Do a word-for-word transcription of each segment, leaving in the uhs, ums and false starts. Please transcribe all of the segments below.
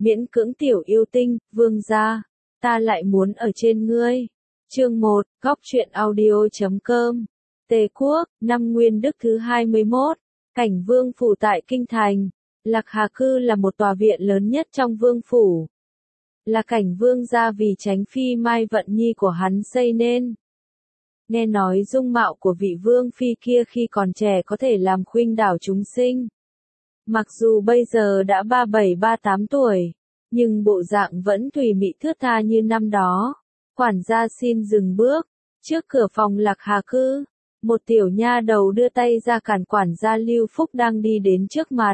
miễn cưỡng tiểu yêu tinh, vương gia, ta lại muốn ở trên ngươi. Chương một, góc truyện audio chấm com. Tề quốc, năm Nguyên Đức thứ hai mươi mốt, cảnh vương phủ tại kinh thành. Lạc Hà Cư là một tòa viện lớn nhất trong vương phủ. Là cảnh vương gia vì tránh phi Mai Vận Nhi của hắn xây nên. Nghe nói dung mạo của vị vương phi kia khi còn trẻ có thể làm khuynh đảo chúng sinh. Mặc dù bây giờ đã ba bảy ba tám tuổi, nhưng bộ dạng vẫn tùy mị thướt tha như năm đó. Quản gia xin dừng bước, trước cửa phòng Lạc Hà Cư, một tiểu nha đầu đưa tay ra cản quản gia Lưu Phúc đang đi đến trước mặt.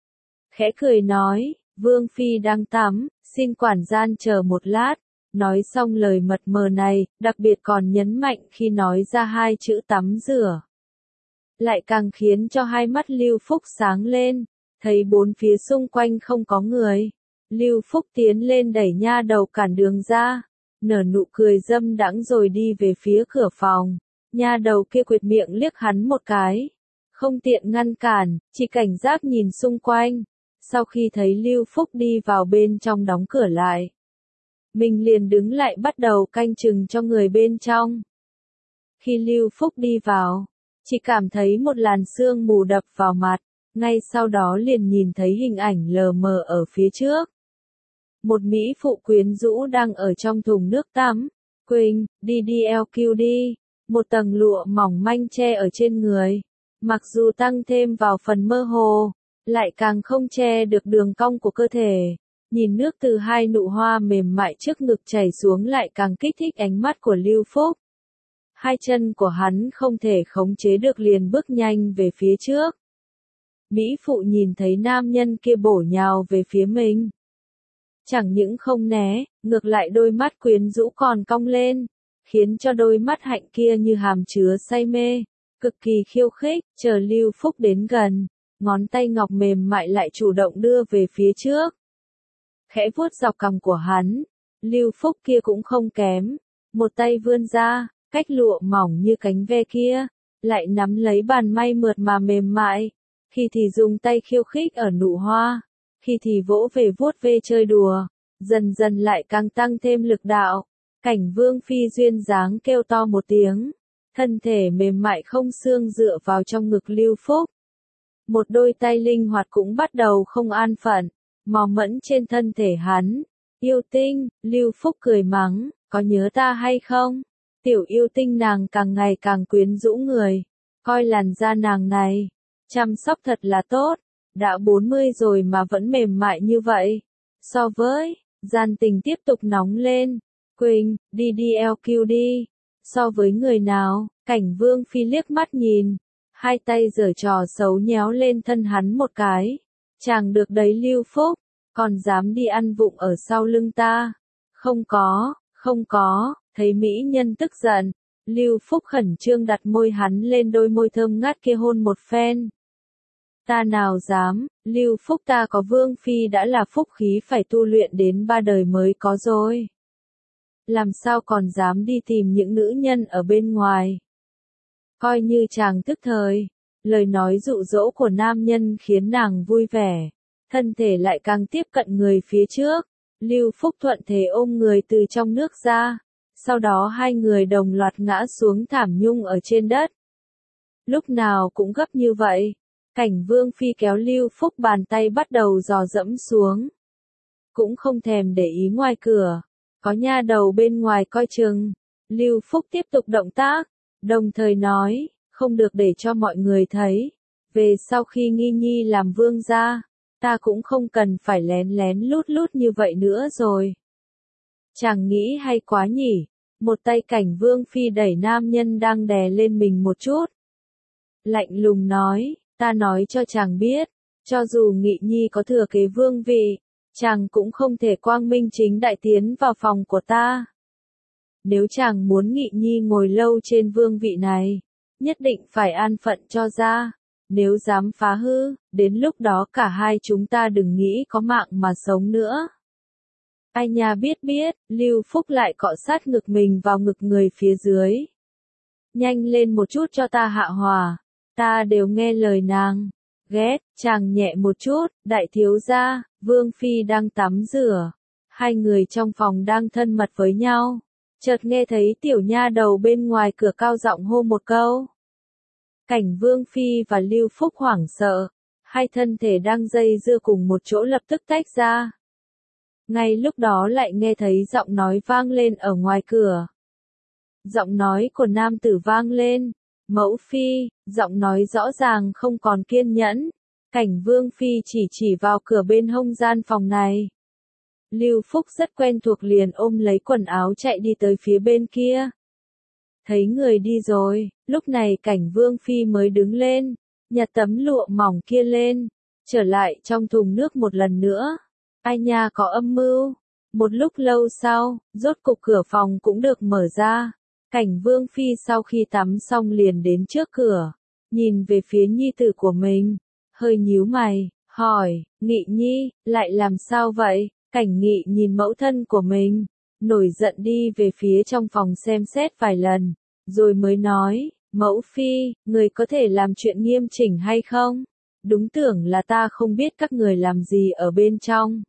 Khẽ cười nói, vương phi đang tắm, xin quản gian chờ một lát. Nói xong lời mật mờ này, đặc biệt còn nhấn mạnh khi nói ra hai chữ tắm rửa. Lại càng khiến cho hai mắt Lưu Phúc sáng lên, thấy bốn phía xung quanh không có người. Lưu Phúc tiến lên đẩy nha đầu cản đường ra, nở nụ cười dâm đãng rồi đi về phía cửa phòng. Nha đầu kia quệt miệng liếc hắn một cái, không tiện ngăn cản, chỉ cảnh giác nhìn xung quanh. Sau khi thấy Lưu Phúc đi vào bên trong đóng cửa lại, mình liền đứng lại bắt đầu canh chừng cho người bên trong. Khi Lưu Phúc đi vào, chỉ cảm thấy một làn sương mù đập vào mặt, ngay sau đó liền nhìn thấy hình ảnh lờ mờ ở phía trước. Một mỹ phụ quyến rũ đang ở trong thùng nước tắm, Quỳnh, đi đi eo kiu đi, một tầng lụa mỏng manh che ở trên người. Mặc dù tăng thêm vào phần mơ hồ, lại càng không che được đường cong của cơ thể. Nhìn nước từ hai nụ hoa mềm mại trước ngực chảy xuống lại càng kích thích ánh mắt của Lưu Phúc. Hai chân của hắn không thể khống chế được liền bước nhanh về phía trước. Mỹ phụ nhìn thấy nam nhân kia bổ nhào về phía mình. Chẳng những không né, ngược lại đôi mắt quyến rũ còn cong lên, khiến cho đôi mắt hạnh kia như hàm chứa say mê, cực kỳ khiêu khích. Chờ Lưu Phúc đến gần, ngón tay ngọc mềm mại lại chủ động đưa về phía trước. Khẽ vuốt dọc cằm của hắn, Lưu Phúc kia cũng không kém, một tay vươn ra, cách lụa mỏng như cánh ve kia, lại nắm lấy bàn may mượt mà mềm mại, khi thì dùng tay khiêu khích ở nụ hoa, khi thì vỗ về vuốt ve chơi đùa, dần dần lại càng tăng thêm lực đạo. Cảnh vương phi duyên dáng kêu to một tiếng, thân thể mềm mại không xương dựa vào trong ngực Lưu Phúc. Một đôi tay linh hoạt cũng bắt đầu không an phận, mò mẫm trên thân thể hắn. Yêu tinh, Lưu Phúc cười mắng, có nhớ ta hay không? Tiểu yêu tinh nàng càng ngày càng quyến rũ người, coi làn da nàng này, chăm sóc thật là tốt, đã bốn mươi rồi mà vẫn mềm mại như vậy. So với, gian tình tiếp tục nóng lên, Quỳnh, đi đi eo kiu đi, so với người nào? Cảnh vương phi liếc mắt nhìn, hai tay giở trò xấu nhéo lên thân hắn một cái. Chàng được đấy Lưu Phúc, còn dám đi ăn vụng ở sau lưng ta? Không có, không có. Thấy mỹ nhân tức giận, Lưu Phúc khẩn trương đặt môi hắn lên đôi môi thơm ngát kia hôn một phen. Ta nào dám, Lưu Phúc ta có vương phi đã là phúc khí phải tu luyện đến ba đời mới có rồi. Làm sao còn dám đi tìm những nữ nhân ở bên ngoài? Coi như chàng tức thời, lời nói dụ dỗ của nam nhân khiến nàng vui vẻ, thân thể lại càng tiếp cận người phía trước. Lưu Phúc thuận thế ôm người từ trong nước ra, sau đó hai người đồng loạt ngã xuống thảm nhung ở trên đất. Lúc nào cũng gấp như vậy, cảnh vương phi kéo Lưu Phúc bàn tay bắt đầu dò dẫm xuống. Cũng không thèm để ý ngoài cửa, có nha đầu bên ngoài coi chừng. Lưu Phúc tiếp tục động tác, đồng thời nói, không được để cho mọi người thấy. Về sau khi Nghi Nhi làm vương gia, ta cũng không cần phải lén lén lút lút như vậy nữa rồi. Chàng nghĩ hay quá nhỉ, một tay cảnh vương phi đẩy nam nhân đang đè lên mình một chút. Lạnh lùng nói, ta nói cho chàng biết, cho dù Nghị Nhi có thừa kế vương vị, chàng cũng không thể quang minh chính đại tiến vào phòng của ta. Nếu chàng muốn Nghị Nhi ngồi lâu trên vương vị này, nhất định phải an phận cho ra. Nếu dám phá hư, đến lúc đó cả hai chúng ta đừng nghĩ có mạng mà sống nữa. Ai nha biết biết, Lưu Phúc lại cọ sát ngực mình vào ngực người phía dưới. Nhanh lên một chút cho ta hạ hòa, ta đều nghe lời nàng. Ghét, chàng nhẹ một chút, đại thiếu gia, Vương Phi đang tắm rửa. Hai người trong phòng đang thân mật với nhau. Chợt nghe thấy tiểu nha đầu bên ngoài cửa cao giọng hô một câu. Cảnh Vương Phi và Lưu Phúc hoảng sợ. Hai thân thể đang dây dưa cùng một chỗ lập tức tách ra. Ngay lúc đó lại nghe thấy giọng nói vang lên ở ngoài cửa. Giọng nói của nam tử vang lên. Mẫu Phi, giọng nói rõ ràng không còn kiên nhẫn. Cảnh Vương Phi chỉ chỉ vào cửa bên hông gian phòng này. Lưu Phúc rất quen thuộc liền ôm lấy quần áo chạy đi tới phía bên kia. Thấy người đi rồi, lúc này Cảnh Vương Phi mới đứng lên, nhặt tấm lụa mỏng kia lên, trở lại trong thùng nước một lần nữa. Ai nha có âm mưu. Một lúc lâu sau, rốt cục cửa phòng cũng được mở ra. Cảnh Vương Phi sau khi tắm xong liền đến trước cửa, nhìn về phía nhi tử của mình, hơi nhíu mày, hỏi, Nghị Nhi, lại làm sao vậy? Cảnh Nghị nhìn mẫu thân của mình, nổi giận đi về phía trong phòng xem xét vài lần, rồi mới nói, Mẫu Phi, người có thể làm chuyện nghiêm chỉnh hay không? Đúng tưởng là ta không biết các người làm gì ở bên trong.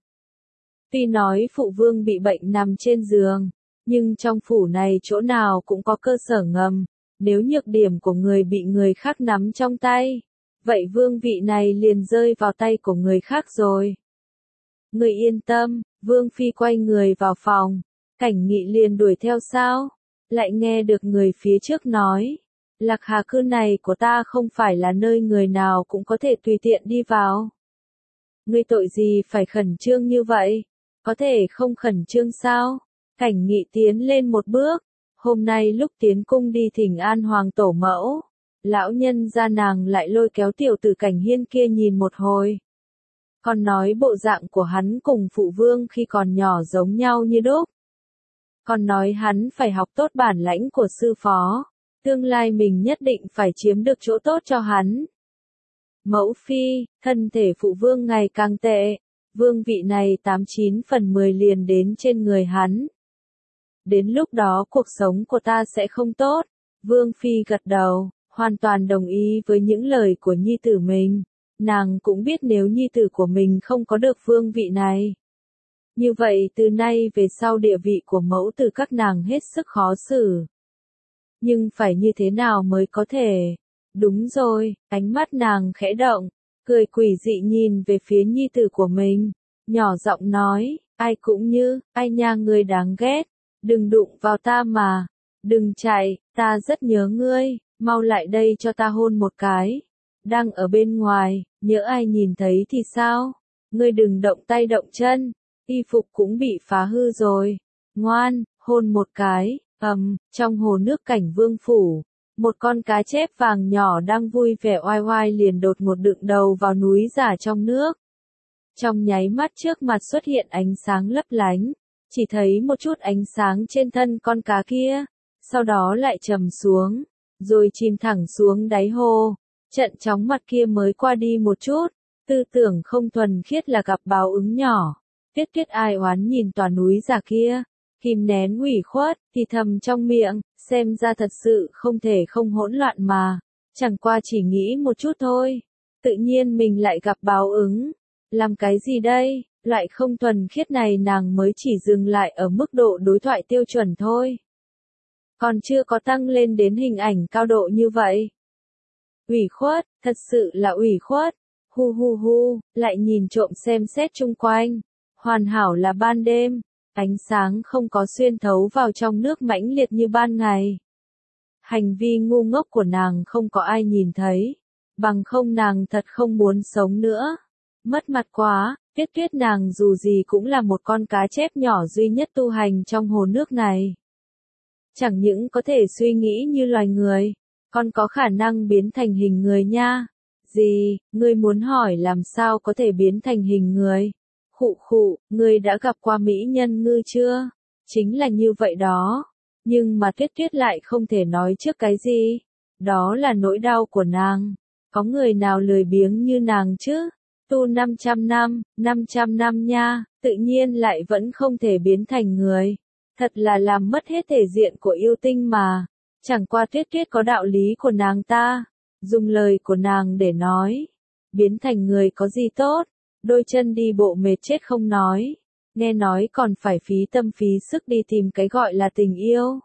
Tuy nói phụ vương bị bệnh nằm trên giường, nhưng trong phủ này chỗ nào cũng có cơ sở ngầm, nếu nhược điểm của người bị người khác nắm trong tay, vậy vương vị này liền rơi vào tay của người khác rồi. Người yên tâm, Vương Phi quay người vào phòng, Cảnh Nghị liền đuổi theo sao, lại nghe được người phía trước nói, Lạc Hà cư này của ta không phải là nơi người nào cũng có thể tùy tiện đi vào. Ngươi tội gì phải khẩn trương như vậy, có thể không khẩn trương sao? Cảnh Nghị tiến lên một bước, hôm nay lúc tiến cung đi thỉnh an hoàng tổ mẫu, lão nhân gia nàng lại lôi kéo tiểu tử Cảnh Hiên kia nhìn một hồi. Còn nói bộ dạng của hắn cùng phụ vương khi còn nhỏ giống nhau như đúc. Còn nói hắn phải học tốt bản lãnh của sư phó, tương lai mình nhất định phải chiếm được chỗ tốt cho hắn. Mẫu Phi, thân thể phụ vương ngày càng tệ, vương vị này tám chín phần mười liền đến trên người hắn. Đến lúc đó cuộc sống của ta sẽ không tốt. Vương Phi gật đầu, hoàn toàn đồng ý với những lời của nhi tử mình. Nàng cũng biết nếu nhi tử của mình không có được vương vị này, như vậy từ nay về sau địa vị của mẫu tử các nàng hết sức khó xử. Nhưng phải như thế nào mới có thể? Đúng rồi, ánh mắt nàng khẽ động, cười quỷ dị nhìn về phía nhi tử của mình, nhỏ giọng nói, ai cũng như, ai nha người đáng ghét, đừng đụng vào ta mà, đừng chạy, ta rất nhớ ngươi, mau lại đây cho ta hôn một cái. Đang ở bên ngoài, nhỡ ai nhìn thấy thì sao? Ngươi đừng động tay động chân, y phục cũng bị phá hư rồi. Ngoan, hôn một cái, ầm, trong hồ nước Cảnh Vương phủ, một con cá chép vàng nhỏ đang vui vẻ oai oai liền đột ngột đựng đầu vào núi giả trong nước. Trong nháy mắt trước mặt xuất hiện ánh sáng lấp lánh, chỉ thấy một chút ánh sáng trên thân con cá kia, sau đó lại trầm xuống, rồi chìm thẳng xuống đáy hồ. Trận chóng mặt kia mới qua đi một chút, tư tưởng không thuần khiết là gặp báo ứng nhỏ. Tiết Tiết ai oán nhìn tòa núi giả kia, kìm nén ủy khuất, thì thầm trong miệng, xem ra thật sự không thể không hỗn loạn mà, chẳng qua chỉ nghĩ một chút thôi. Tự nhiên mình lại gặp báo ứng. Làm cái gì đây? Loại không thuần khiết này nàng mới chỉ dừng lại ở mức độ đối thoại tiêu chuẩn thôi. Còn chưa có tăng lên đến hình ảnh cao độ như vậy. Ủy khuất, thật sự là ủy khuất. Hu hu hu, lại nhìn trộm xem xét chung quanh. Hoàn hảo là ban đêm, ánh sáng không có xuyên thấu vào trong nước mãnh liệt như ban ngày. Hành vi ngu ngốc của nàng không có ai nhìn thấy, bằng không nàng thật không muốn sống nữa. Mất mặt quá, Tuyết Tuyết nàng dù gì cũng là một con cá chép nhỏ duy nhất tu hành trong hồ nước này. Chẳng những có thể suy nghĩ như loài người, còn có khả năng biến thành hình người nha. Gì, ngươi muốn hỏi làm sao có thể biến thành hình người? Khụ khụ, ngươi đã gặp qua mỹ nhân ngư chưa? Chính là như vậy đó. Nhưng mà Tuyết Tuyết lại không thể nói trước cái gì. Đó là nỗi đau của nàng. Có người nào lười biếng như nàng chứ? Tu năm trăm năm, năm trăm năm nha, tự nhiên lại vẫn không thể biến thành người. Thật là làm mất hết thể diện của yêu tinh mà. Chẳng qua Tuyết Tuyết có đạo lý của nàng ta. Dùng lời của nàng để nói. Biến thành người có gì tốt? đôi chân đi bộ mệt chết không nói, nghe nói còn phải phí tâm phí sức đi tìm cái gọi là tình yêu.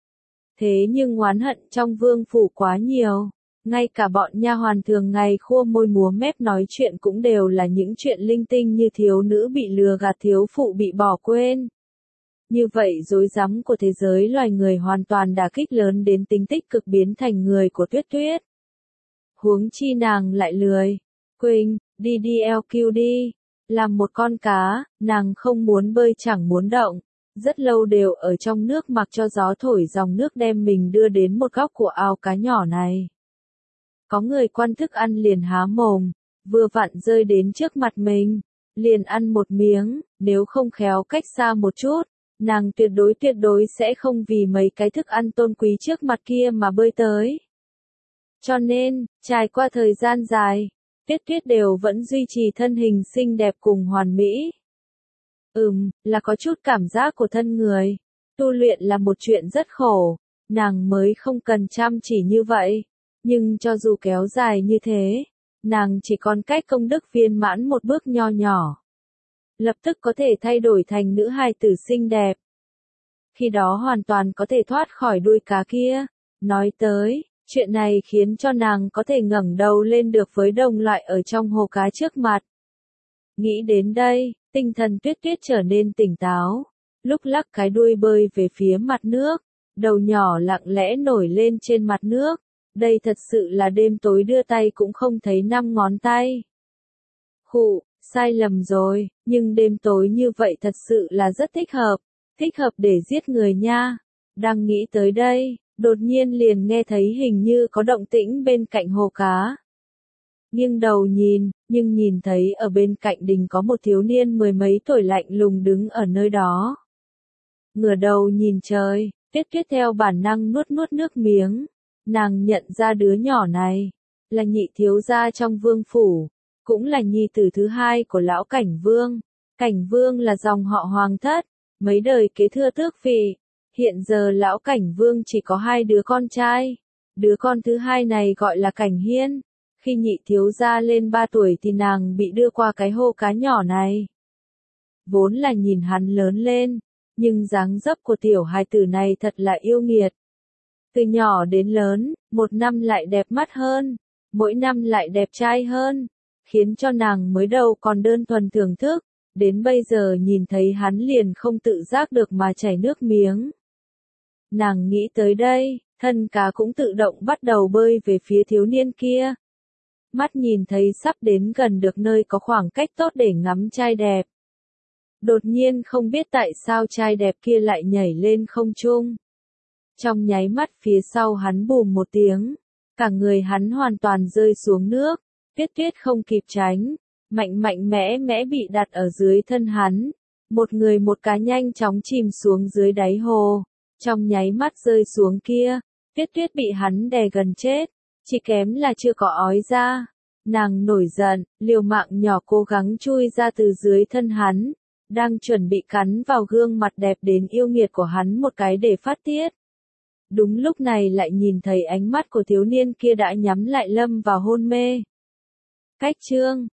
Thế nhưng oán hận trong vương phủ quá nhiều, ngay cả bọn nha hoàn thường ngày khua môi múa mép nói chuyện cũng đều là những chuyện linh tinh như thiếu nữ bị lừa gạt, thiếu phụ bị bỏ quên. Như vậy rối rắm của thế giới loài người hoàn toàn đả kích lớn đến tính tích cực biến thành người của Tuyết Tuyết. Huống chi nàng lại lười. Quỳnh, đi đi eo kiu đi. Làm một con cá, nàng không muốn bơi chẳng muốn động. Rất lâu đều ở trong nước mặc cho gió thổi dòng nước đem mình đưa đến một góc của ao cá nhỏ này. Có người quan thức ăn liền há mồm, vừa vặn rơi đến trước mặt mình, liền ăn một miếng, nếu không khéo cách xa một chút, nàng tuyệt đối tuyệt đối sẽ không vì mấy cái thức ăn tôn quý trước mặt kia mà bơi tới. Cho nên, trải qua thời gian dài, Tuyết Tuyết đều vẫn duy trì thân hình xinh đẹp cùng hoàn mỹ. Ừm, là có chút cảm giác của thân người. Tu luyện là một chuyện rất khổ, nàng mới không cần chăm chỉ như vậy. Nhưng cho dù kéo dài như thế, nàng chỉ còn cách công đức viên mãn một bước nho nhỏ. Lập tức có thể thay đổi thành nữ hài tử xinh đẹp. Khi đó hoàn toàn có thể thoát khỏi đuôi cá kia. Nói tới, chuyện này khiến cho nàng có thể ngẩng đầu lên được với đồng loại ở trong hồ cá trước mặt. Nghĩ đến đây, tinh thần Tuyết Tuyết trở nên tỉnh táo, lúc lắc cái đuôi bơi về phía mặt nước, đầu nhỏ lặng lẽ nổi lên trên mặt nước. Đây thật sự là đêm tối đưa tay cũng không thấy năm ngón tay. Khụ, sai lầm rồi, nhưng đêm tối như vậy thật sự là rất thích hợp, thích hợp để giết người nha. Đang nghĩ tới đây, đột nhiên liền nghe thấy hình như có động tĩnh bên cạnh hồ cá. Nghiêng đầu nhìn, nhưng nhìn thấy ở bên cạnh đình có một thiếu niên mười mấy tuổi lạnh lùng đứng ở nơi đó. Ngửa đầu nhìn trời, Tuyết Tuyết theo bản năng nuốt nuốt nước miếng. Nàng nhận ra đứa nhỏ này, là nhị thiếu gia trong vương phủ, cũng là nhi tử thứ hai của lão Cảnh Vương. Cảnh Vương là dòng họ hoàng thất, mấy đời kế thừa tước vị. Hiện giờ lão Cảnh Vương chỉ có hai đứa con trai. Đứa con thứ hai này gọi là Cảnh Hiên. Khi nhị thiếu gia lên ba tuổi thì nàng bị đưa qua cái hồ cá nhỏ này. Vốn là nhìn hắn lớn lên, nhưng dáng dấp của tiểu hài tử này thật là yêu nghiệt. Từ nhỏ đến lớn, một năm lại đẹp mắt hơn, mỗi năm lại đẹp trai hơn, khiến cho nàng mới đầu còn đơn thuần thưởng thức, đến bây giờ nhìn thấy hắn liền không tự giác được mà chảy nước miếng. Nàng nghĩ tới đây, thân cá cũng tự động bắt đầu bơi về phía thiếu niên kia. Mắt nhìn thấy sắp đến gần được nơi có khoảng cách tốt để ngắm trai đẹp. Đột nhiên không biết tại sao trai đẹp kia lại nhảy lên không trung. Trong nháy mắt phía sau hắn bùm một tiếng, cả người hắn hoàn toàn rơi xuống nước, Tuyết Tuyết không kịp tránh, mạnh mạnh mẽ mẽ bị đặt ở dưới thân hắn, một người một cá nhanh chóng chìm xuống dưới đáy hồ, trong nháy mắt rơi xuống kia, Tuyết Tuyết bị hắn đè gần chết, chỉ kém là chưa có ói ra, nàng nổi giận, liều mạng nhỏ cố gắng chui ra từ dưới thân hắn, đang chuẩn bị cắn vào gương mặt đẹp đến yêu nghiệt của hắn một cái để phát tiết. Đúng lúc này lại nhìn thấy ánh mắt của thiếu niên kia đã nhắm lại lâm vào hôn mê. Cách chương